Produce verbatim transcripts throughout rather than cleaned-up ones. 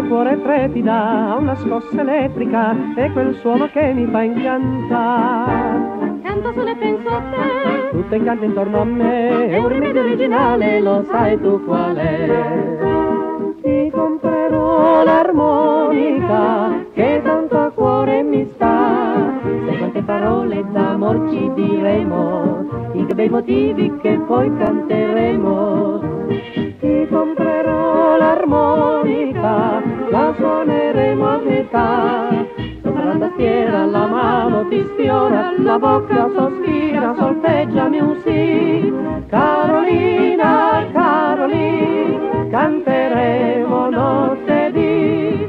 cuore trepida, ha una scossa elettrica e quel suono che mi fa incantare. Canto solo e penso a te, Tutto incanta intorno a me, è un rimedio originale, lo sai tu qual è? Ti comprerò l'armonica che tanto a cuore mi sta. Sai quante parole d'amor ci diremo, i bei motivi che poi canteremo. Ti comprerò l'armonica, la suoneremo a metà. Sopra la tastiera la mano ti sfiora, la bocca sospira, solfeggiami un sì. Carolina, Carolina, canteremo notte di.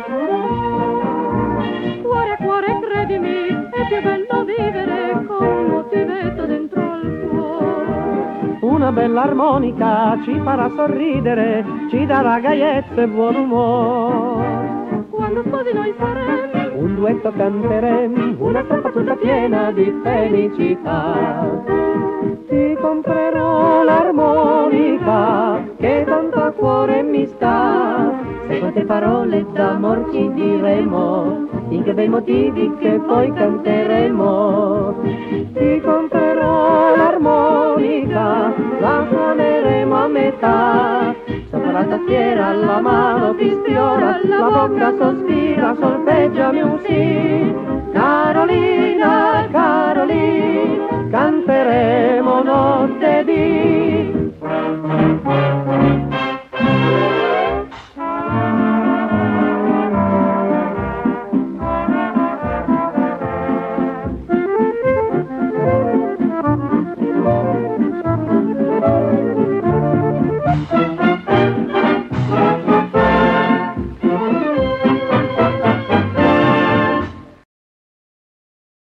cuore a cuore credimi, è più bello vivere con un motivetto dentro al cuore. Una bella armonica ci farà sorridere, ci darà gaiezza e buon umore. Quando sposi noi saremo, Un duetto canteremo, una coppa tutta piena di felicità. Ti comprerò l'armonica che tanto a cuore mi sta. Sai quante parole d'amor ci diremo, in che bei motivi che poi canteremo. Ti comprerò l'armonica, la suoneremo a metà. Sopra la tastiera la mano ti sfiora, la bocca sospira, solfeggiami un sì. Carolina, Carolina,